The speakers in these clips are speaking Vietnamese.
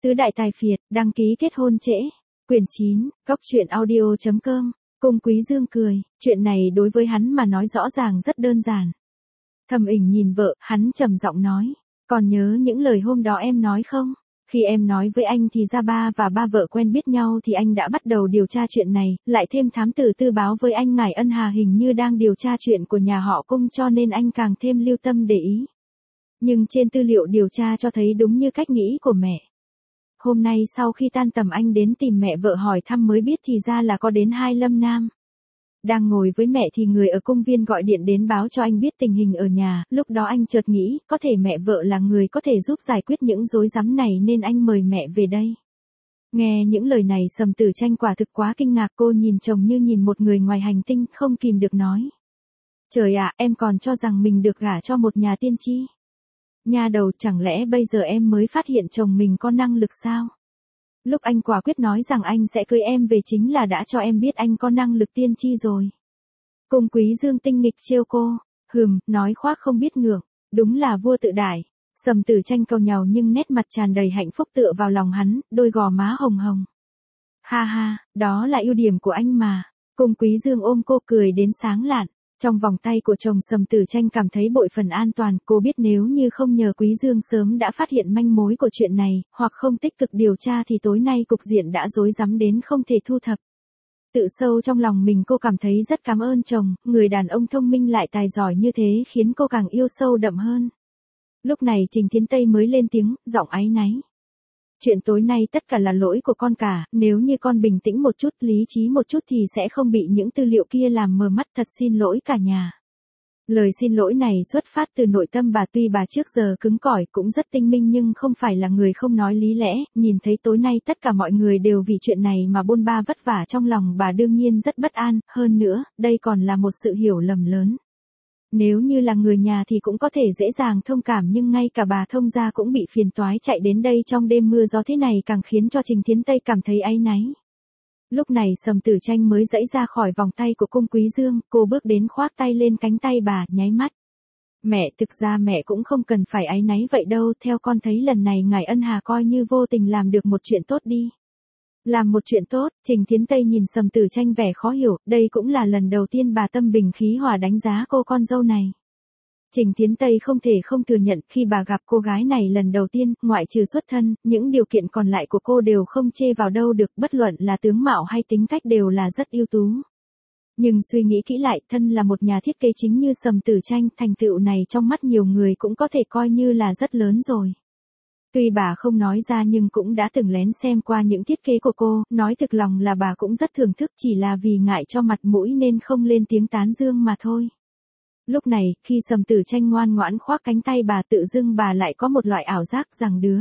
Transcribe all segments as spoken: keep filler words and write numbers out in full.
Tứ đại tài phiệt, đăng ký kết hôn trễ. Quyển chín, cốc truyện audio chấm com. Cung Quý Dương cười, chuyện này đối với hắn mà nói rõ ràng rất đơn giản. Thẩm Ình nhìn vợ, hắn trầm giọng nói, còn nhớ những lời hôm đó em nói không? Khi em nói với anh thì ra ba và ba vợ quen biết nhau thì anh đã bắt đầu điều tra chuyện này, lại thêm thám tử tư báo với anh ngài Ân Hà hình như đang điều tra chuyện của nhà họ Cung cho nên anh càng thêm lưu tâm để ý. Nhưng trên tư liệu điều tra cho thấy đúng như cách nghĩ của mẹ. Hôm nay sau khi tan tầm anh đến tìm mẹ vợ hỏi thăm mới biết thì ra là có đến hai Lâm Nam. Đang ngồi với mẹ thì người ở công viên gọi điện đến báo cho anh biết tình hình ở nhà, lúc đó anh chợt nghĩ, có thể mẹ vợ là người có thể giúp giải quyết những rối rắm này nên anh mời mẹ về đây. Nghe những lời này Sầm Tử Tranh quả thực quá kinh ngạc, cô nhìn chồng như nhìn một người ngoài hành tinh, không kìm được nói. Trời ạ, em còn cho rằng mình được gả cho một nhà tiên tri. Nha đầu, chẳng lẽ bây giờ em mới phát hiện chồng mình có năng lực sao? Lúc anh quả quyết nói rằng anh sẽ cưới em về chính là đã cho em biết anh có năng lực tiên tri rồi. Cung Quý Dương tinh nghịch trêu cô, hừm, nói khoác không biết ngượng, đúng là vua tự đại. Sầm Tử Tranh cầu nhàu nhưng nét mặt tràn đầy hạnh phúc tựa vào lòng hắn, đôi gò má hồng hồng. Ha ha, đó là ưu điểm của anh mà. Cung Quý Dương ôm cô cười đến sáng lạn. Trong vòng tay của chồng Sầm Tử Tranh cảm thấy bội phần an toàn, cô biết nếu như không nhờ Quý Dương sớm đã phát hiện manh mối của chuyện này, hoặc không tích cực điều tra thì tối nay cục diện đã rối rắm đến không thể thu thập. Tự sâu trong lòng mình cô cảm thấy rất cảm ơn chồng, người đàn ông thông minh lại tài giỏi như thế khiến cô càng yêu sâu đậm hơn. Lúc này Trình Thiến Tây mới lên tiếng, giọng áy náy. Chuyện tối nay tất cả là lỗi của con cả, nếu như con bình tĩnh một chút, lý trí một chút thì sẽ không bị những tư liệu kia làm mờ mắt, thật xin lỗi cả nhà. Lời xin lỗi này xuất phát từ nội tâm bà, tuy bà trước giờ cứng cỏi cũng rất tinh minh nhưng không phải là người không nói lý lẽ, nhìn thấy tối nay tất cả mọi người đều vì chuyện này mà bôn ba vất vả trong lòng bà đương nhiên rất bất an, hơn nữa, đây còn là một sự hiểu lầm lớn. Nếu như là người nhà thì cũng có thể dễ dàng thông cảm nhưng ngay cả bà thông gia cũng bị phiền toái chạy đến đây trong đêm mưa gió thế này càng khiến cho Trình Thiến Tây cảm thấy áy náy. Lúc này Sầm Tử Tranh mới giãy ra khỏi vòng tay của Cung Quý Dương, cô bước đến khoác tay lên cánh tay bà, nháy mắt. Mẹ, thực ra mẹ cũng không cần phải áy náy vậy đâu, theo con thấy lần này ngài Ân Hà coi như vô tình làm được một chuyện tốt đi. Làm một chuyện tốt, Trình Thiến Tây nhìn Sầm Tử Tranh vẻ khó hiểu, đây cũng là lần đầu tiên bà tâm bình khí hòa đánh giá cô con dâu này. Trình Thiến Tây không thể không thừa nhận khi bà gặp cô gái này lần đầu tiên, ngoại trừ xuất thân, những điều kiện còn lại của cô đều không chê vào đâu được, bất luận là tướng mạo hay tính cách đều là rất ưu tú. Nhưng suy nghĩ kỹ lại, thân là một nhà thiết kế chính như Sầm Tử Tranh, thành tựu này trong mắt nhiều người cũng có thể coi như là rất lớn rồi. Tuy bà không nói ra nhưng cũng đã từng lén xem qua những thiết kế của cô, nói thực lòng là bà cũng rất thưởng thức, chỉ là vì ngại cho mặt mũi nên không lên tiếng tán dương mà thôi. Lúc này, khi Sầm Tử Tranh ngoan ngoãn khoác cánh tay bà, tự dưng bà lại có một loại ảo giác rằng đứa.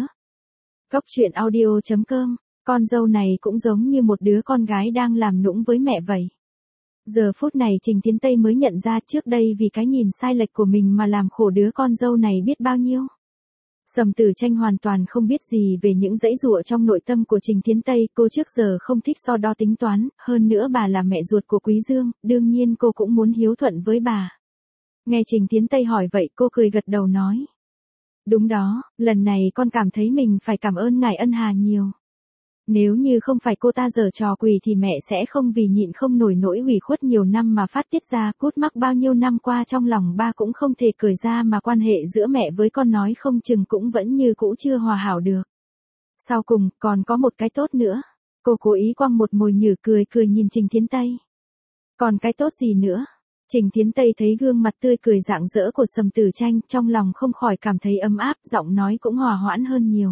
Cốc truyện audio chấm com, con dâu này cũng giống như một đứa con gái đang làm nũng với mẹ vậy. Giờ phút này Trình Thiến Tây mới nhận ra trước đây vì cái nhìn sai lệch của mình mà làm khổ đứa con dâu này biết bao nhiêu. Sầm Tử Tranh hoàn toàn không biết gì về những dãy dụa trong nội tâm của Trình Thiến Tây, cô trước giờ không thích so đo tính toán, hơn nữa bà là mẹ ruột của Quý Dương, đương nhiên cô cũng muốn hiếu thuận với bà. Nghe Trình Thiến Tây hỏi vậy cô cười gật đầu nói. Đúng đó, lần này con cảm thấy mình phải cảm ơn ngài Ân Hà nhiều. Nếu như không phải cô ta giở trò quỷ thì mẹ sẽ không vì nhịn không nổi nỗi ủy khuất nhiều năm mà phát tiết ra, cút mắc bao nhiêu năm qua trong lòng ba cũng không thể cười ra mà quan hệ giữa mẹ với con nói không chừng cũng vẫn như cũ chưa hòa hảo được. Sau cùng, còn có một cái tốt nữa. Cô cố ý quăng một mồi nhử cười cười nhìn Trình Thiến Tây. Còn cái tốt gì nữa? Trình Thiến Tây thấy gương mặt tươi cười rạng rỡ của Sầm Tử Tranh, trong lòng không khỏi cảm thấy ấm áp, giọng nói cũng hòa hoãn hơn nhiều.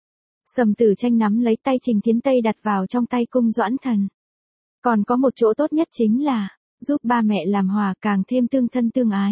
Sầm Tử Tranh nắm lấy tay Trình Thiến Tây đặt vào trong tay Cung Doãn Thần. Còn có một chỗ tốt nhất chính là, giúp ba mẹ làm hòa càng thêm tương thân tương ái.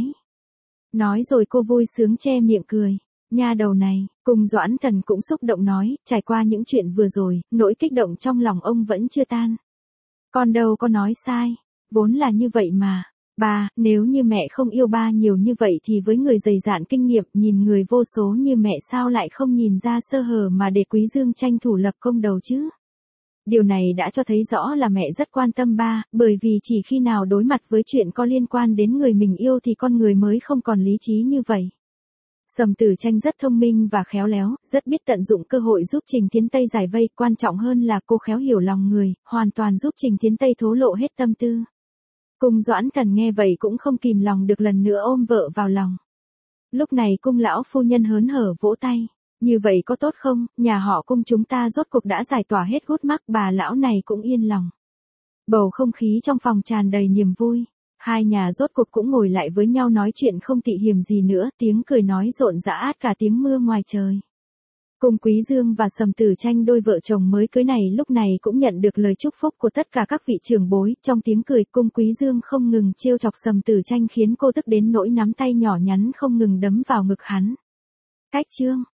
Nói rồi cô vui sướng che miệng cười. Nha đầu này, Cung Doãn Thần cũng xúc động nói, trải qua những chuyện vừa rồi, nỗi kích động trong lòng ông vẫn chưa tan. Con đâu có nói sai, vốn là như vậy mà. Ba, nếu như mẹ không yêu ba nhiều như vậy thì với người dày dạn kinh nghiệm nhìn người vô số như mẹ sao lại không nhìn ra sơ hở mà để Quý Dương tranh thủ lập công đầu chứ? Điều này đã cho thấy rõ là mẹ rất quan tâm ba, bởi vì chỉ khi nào đối mặt với chuyện có liên quan đến người mình yêu thì con người mới không còn lý trí như vậy. Sầm Tử Tranh rất thông minh và khéo léo, rất biết tận dụng cơ hội giúp Trình Thiến Tây giải vây, quan trọng hơn là cô khéo hiểu lòng người, hoàn toàn giúp Trình Thiến Tây thố lộ hết tâm tư. Cung Doãn Thần nghe vậy cũng không kìm lòng được lần nữa ôm vợ vào lòng. Lúc này cung lão phu nhân hớn hở vỗ tay. Như vậy có tốt không, nhà họ Cung chúng ta rốt cuộc đã giải tỏa hết gút mắc, bà lão này cũng yên lòng. Bầu không khí trong phòng tràn đầy niềm vui. Hai nhà rốt cuộc cũng ngồi lại với nhau nói chuyện không tị hiềm gì nữa, tiếng cười nói rộn rã át cả tiếng mưa ngoài trời. Cung Quý Dương và Sầm Tử Tranh đôi vợ chồng mới cưới này lúc này cũng nhận được lời chúc phúc của tất cả các vị trưởng bối, trong tiếng cười Cung Quý Dương không ngừng trêu chọc Sầm Tử Tranh khiến cô tức đến nỗi nắm tay nhỏ nhắn không ngừng đấm vào ngực hắn. Cách chương